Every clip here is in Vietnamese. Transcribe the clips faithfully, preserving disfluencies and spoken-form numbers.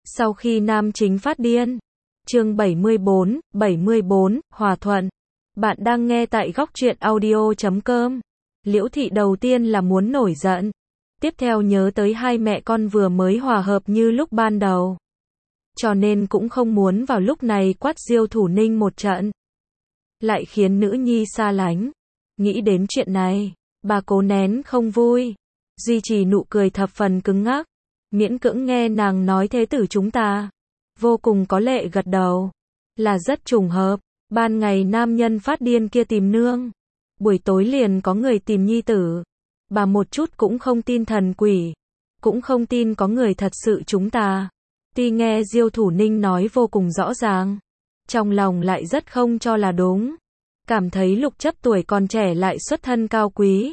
Sau khi nam chính phát điên. Chương bảy mươi bốn, bảy mươi bốn, Hòa Thuận. Bạn đang nghe tại góc truyện audio chấm com. Liễu Thị đầu tiên là muốn nổi giận. Tiếp theo nhớ tới hai mẹ con vừa mới hòa hợp như lúc ban đầu. Cho nên cũng không muốn vào lúc này quát Diêu Thủ Ninh một trận. Lại khiến nữ nhi xa lánh. Nghĩ đến chuyện này, bà cố nén không vui. Duy trì nụ cười thập phần cứng ngắc. Miễn cưỡng nghe nàng nói thế tử chúng ta. Vô cùng có lệ gật đầu. Là rất trùng hợp. Ban ngày nam nhân phát điên kia tìm nương. Buổi tối liền có người tìm nhi tử. Bà một chút cũng không tin thần quỷ. Cũng không tin có người thật sự chúng ta. Tuy nghe Diêu Thủ Ninh nói vô cùng rõ ràng. Trong lòng lại rất không cho là đúng. Cảm thấy Lục Chấp tuổi còn trẻ lại xuất thân cao quý.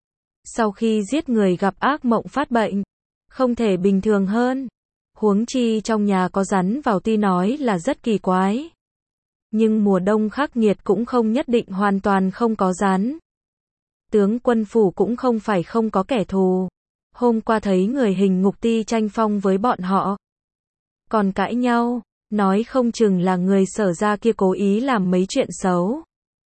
Sau khi giết người gặp ác mộng phát bệnh. Không thể bình thường hơn. Huống chi trong nhà có rắn vào tuy nói là rất kỳ quái. Nhưng mùa đông khắc nghiệt cũng không nhất định hoàn toàn không có rắn. Tướng quân phủ cũng không phải không có kẻ thù. Hôm qua thấy người hình ngục ti tranh phong với bọn họ. Còn cãi nhau, nói không chừng là người Sở ra kia cố ý làm mấy chuyện xấu.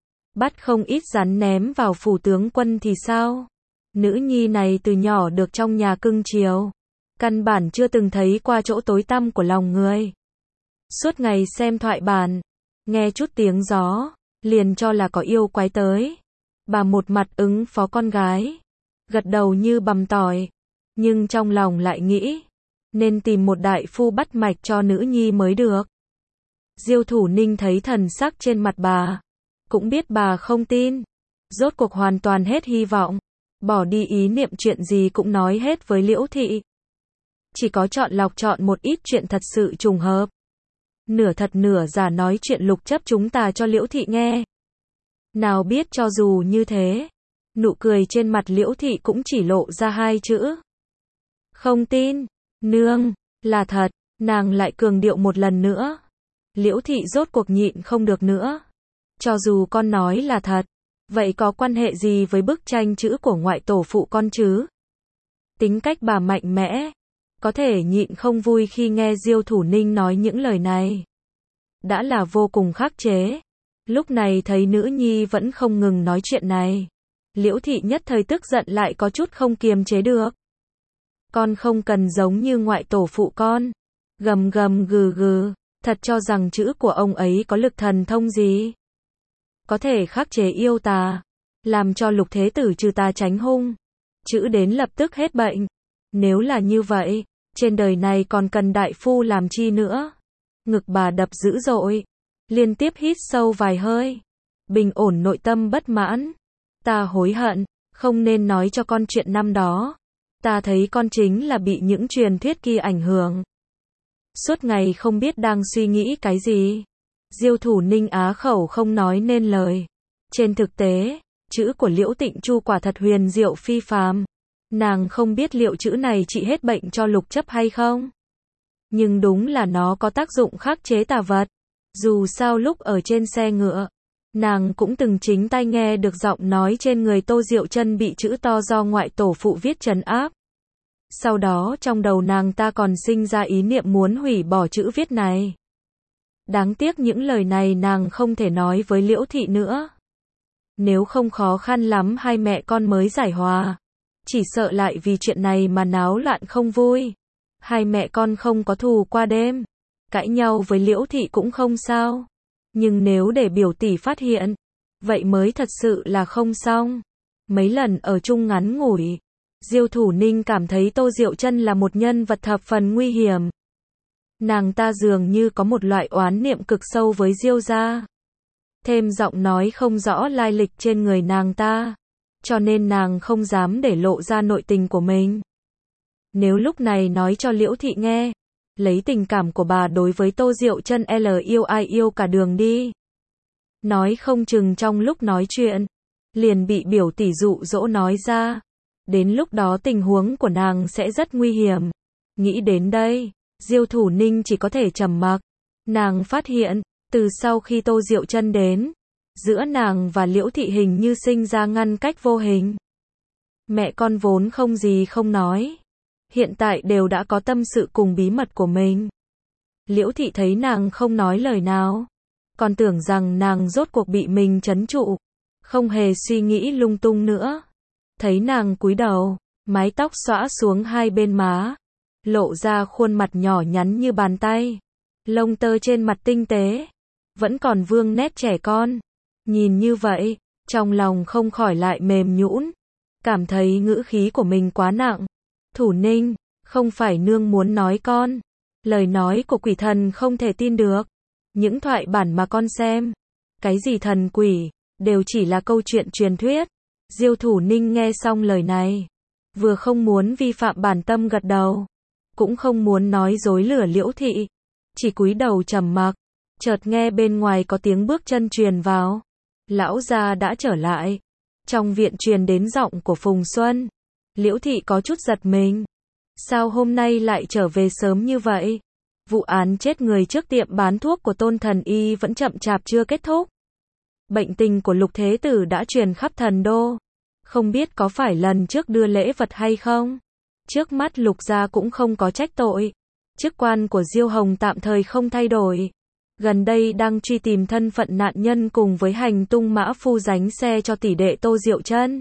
Bắt không ít rắn ném vào phủ tướng quân thì sao? Nữ nhi này từ nhỏ được trong nhà cưng chiều. Căn bản chưa từng thấy qua chỗ tối tăm của lòng người. Suốt ngày xem thoại bản, nghe chút tiếng gió, liền cho là có yêu quái tới. Bà một mặt ứng phó con gái, gật đầu như bằm tỏi, nhưng trong lòng lại nghĩ, nên tìm một đại phu bắt mạch cho nữ nhi mới được. Diêu Thủ Ninh thấy thần sắc trên mặt bà, cũng biết bà không tin, rốt cuộc hoàn toàn hết hy vọng, bỏ đi ý niệm chuyện gì cũng nói hết với Liễu Thị. Chỉ có chọn lọc chọn một ít chuyện thật sự trùng hợp. Nửa thật nửa giả nói chuyện Lục Chấp chúng ta cho Liễu Thị nghe. Nào biết cho dù như thế, nụ cười trên mặt Liễu Thị cũng chỉ lộ ra hai chữ. Không tin, nương, là thật, nàng lại cường điệu một lần nữa. Liễu Thị rốt cuộc nhịn không được nữa. Cho dù con nói là thật, vậy có quan hệ gì với bức tranh chữ của ngoại tổ phụ con chứ? Tính cách bà mạnh mẽ. Có thể nhịn không vui khi nghe Diêu Thủ Ninh nói những lời này. Đã là vô cùng khắc chế. Lúc này thấy nữ nhi vẫn không ngừng nói chuyện này. Liễu Thị nhất thời tức giận lại có chút không kiềm chế được. Con không cần giống như ngoại tổ phụ con. Gầm gầm gừ gừ. Thật cho rằng chữ của ông ấy có lực thần thông gì. Có thể khắc chế yêu tà. Làm cho Lục Thế Tử trừ tà tránh hung. Chữ đến lập tức hết bệnh. Nếu là như vậy, trên đời này còn cần đại phu làm chi nữa? Ngực bà đập dữ dội, liên tiếp hít sâu vài hơi, bình ổn nội tâm bất mãn. Ta hối hận, không nên nói cho con chuyện năm đó. Ta thấy con chính là bị những truyền thuyết kia ảnh hưởng. Suốt ngày không biết đang suy nghĩ cái gì. Diêu Thủ Ninh á khẩu không nói nên lời. Trên thực tế, chữ của Liễu Tịnh Chu quả thật huyền diệu phi phàm. Nàng không biết liệu chữ này trị hết bệnh cho Lục Chấp hay không. Nhưng đúng là nó có tác dụng khắc chế tà vật. Dù sao lúc ở trên xe ngựa, nàng cũng từng chính tai nghe được giọng nói trên người Tô Diệu Chân bị chữ to do ngoại tổ phụ viết trấn áp. Sau đó trong đầu nàng ta còn sinh ra ý niệm muốn hủy bỏ chữ viết này. Đáng tiếc những lời này nàng không thể nói với Liễu Thị nữa. Nếu không khó khăn lắm hai mẹ con mới giải hòa. Chỉ sợ lại vì chuyện này mà náo loạn không vui. Hai mẹ con không có thù qua đêm. Cãi nhau với Liễu Thị cũng không sao. Nhưng nếu để biểu tỷ phát hiện, vậy mới thật sự là không xong. Mấy lần ở chung ngắn ngủi, Diêu Thủ Ninh cảm thấy Tô Diệu Chân là một nhân vật thập phần nguy hiểm. Nàng ta dường như có một loại oán niệm cực sâu với Diêu gia. Thêm giọng nói không rõ lai lịch trên người nàng ta. Cho nên nàng không dám để lộ ra nội tình của mình. Nếu lúc này nói cho Liễu Thị nghe, lấy tình cảm của bà đối với Tô Diệu Chân L yêu ai yêu cả đường đi. Nói không chừng trong lúc nói chuyện, liền bị biểu tỷ dụ dỗ nói ra. Đến lúc đó tình huống của nàng sẽ rất nguy hiểm. Nghĩ đến đây, Diêu Thủ Ninh chỉ có thể trầm mặc. Nàng phát hiện, từ sau khi Tô Diệu Chân đến, giữa nàng và Liễu Thị hình như sinh ra ngăn cách vô hình. Mẹ con vốn không gì không nói. Hiện tại đều đã có tâm sự cùng bí mật của mình. Liễu Thị thấy nàng không nói lời nào, còn tưởng rằng nàng rốt cuộc bị mình trấn trụ, không hề suy nghĩ lung tung nữa. Thấy nàng cúi đầu, mái tóc xõa xuống hai bên má, lộ ra khuôn mặt nhỏ nhắn như bàn tay, lông tơ trên mặt tinh tế, vẫn còn vương nét trẻ con. Nhìn như vậy, trong lòng không khỏi lại mềm nhũn, cảm thấy ngữ khí của mình quá nặng. Thủ Ninh, không phải nương muốn nói con. Lời nói của quỷ thần không thể tin được. Những thoại bản mà con xem, cái gì thần quỷ, đều chỉ là câu chuyện truyền thuyết. Diêu Thủ Ninh nghe xong lời này, vừa không muốn vi phạm bản tâm gật đầu, cũng không muốn nói dối lừa Liễu Thị, chỉ cúi đầu trầm mặc. Chợt nghe bên ngoài có tiếng bước chân truyền vào. Lão gia đã trở lại. Trong viện truyền đến giọng của Phùng Xuân. Liễu Thị có chút giật mình. Sao hôm nay lại trở về sớm như vậy? Vụ án chết người trước tiệm bán thuốc của Tôn Thần Y vẫn chậm chạp chưa kết thúc. Bệnh tình của Lục Thế Tử đã truyền khắp thần đô. Không biết có phải lần trước đưa lễ vật hay không? Trước mắt Lục gia cũng không có trách tội. Chức quan của Diêu Hồng tạm thời không thay đổi. Gần đây đang truy tìm thân phận nạn nhân cùng với hành tung mã phu giánh xe cho tỷ đệ Tô Diệu Trân.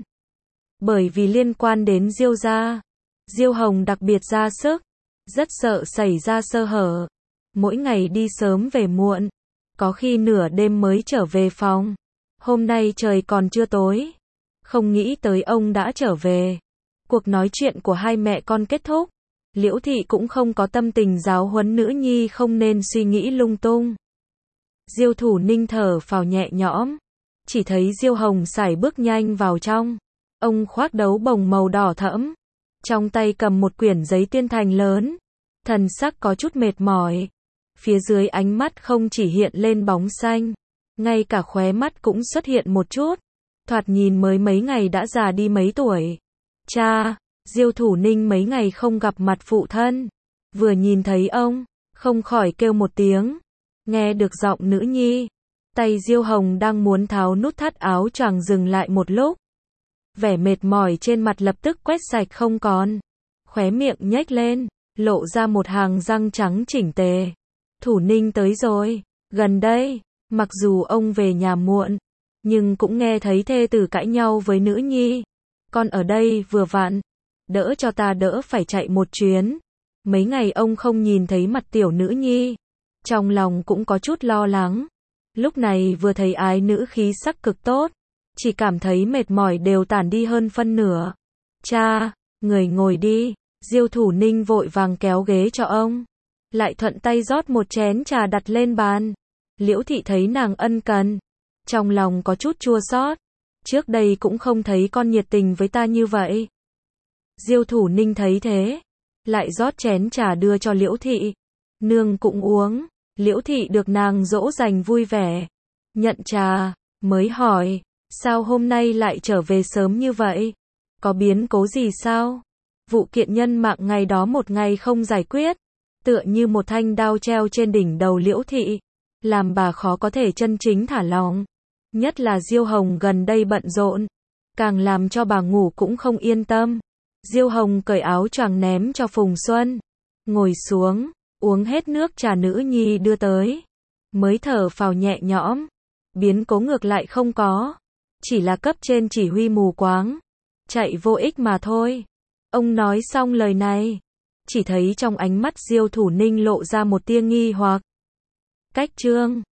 Bởi vì liên quan đến Diêu gia, Diêu Hồng đặc biệt ra sức, rất sợ xảy ra sơ hở. Mỗi ngày đi sớm về muộn, có khi nửa đêm mới trở về phòng. Hôm nay trời còn chưa tối, không nghĩ tới ông đã trở về. Cuộc nói chuyện của hai mẹ con kết thúc, Liễu Thị cũng không có tâm tình giáo huấn nữ nhi không nên suy nghĩ lung tung. Diêu Thủ Ninh thở phào nhẹ nhõm, chỉ thấy Diêu Hồng sải bước nhanh vào trong. Ông khoác đấu bồng màu đỏ thẫm, trong tay cầm một quyển giấy tuyên thành lớn, thần sắc có chút mệt mỏi. Phía dưới ánh mắt không chỉ hiện lên bóng xanh, ngay cả khóe mắt cũng xuất hiện một chút, thoạt nhìn mới mấy ngày đã già đi mấy tuổi. Cha, Diêu Thủ Ninh mấy ngày không gặp mặt phụ thân, vừa nhìn thấy ông, không khỏi kêu một tiếng. Nghe được giọng nữ nhi, tay Diêu Hồng đang muốn tháo nút thắt áo choàng dừng lại một lúc. Vẻ mệt mỏi trên mặt lập tức quét sạch không còn. Khóe miệng nhếch lên, lộ ra một hàng răng trắng chỉnh tề. Thủ Ninh tới rồi. Gần đây, mặc dù ông về nhà muộn, nhưng cũng nghe thấy thê tử cãi nhau với nữ nhi. Con ở đây vừa vặn, đỡ cho ta đỡ phải chạy một chuyến. Mấy ngày ông không nhìn thấy mặt tiểu nữ nhi, trong lòng cũng có chút lo lắng. Lúc này vừa thấy ái nữ khí sắc cực tốt, chỉ cảm thấy mệt mỏi đều tản đi hơn phân nửa. Cha, người ngồi đi. Diêu Thủ Ninh vội vàng kéo ghế cho ông, lại thuận tay rót một chén trà đặt lên bàn. Liễu Thị thấy nàng ân cần, trong lòng có chút chua xót. Trước đây cũng không thấy con nhiệt tình với ta như vậy. Diêu Thủ Ninh thấy thế, lại rót chén trà đưa cho Liễu Thị. Nương cũng uống. Liễu Thị được nàng dỗ dành vui vẻ, nhận trà, mới hỏi, sao hôm nay lại trở về sớm như vậy? Có biến cố gì sao? Vụ kiện nhân mạng ngày đó một ngày không giải quyết, tựa như một thanh đao treo trên đỉnh đầu Liễu Thị, làm bà khó có thể chân chính thả lỏng. Nhất là Diêu Hồng gần đây bận rộn, càng làm cho bà ngủ cũng không yên tâm. Diêu Hồng cởi áo choàng ném cho Phùng Xuân, ngồi xuống, uống hết nước trà nữ nhi đưa tới, mới thở phào nhẹ nhõm. Biến cố ngược lại không có, chỉ là cấp trên chỉ huy mù quáng, chạy vô ích mà thôi. Ông nói xong lời này, chỉ thấy trong ánh mắt Diêu Thủ Ninh lộ ra một tia nghi hoặc. Cách chương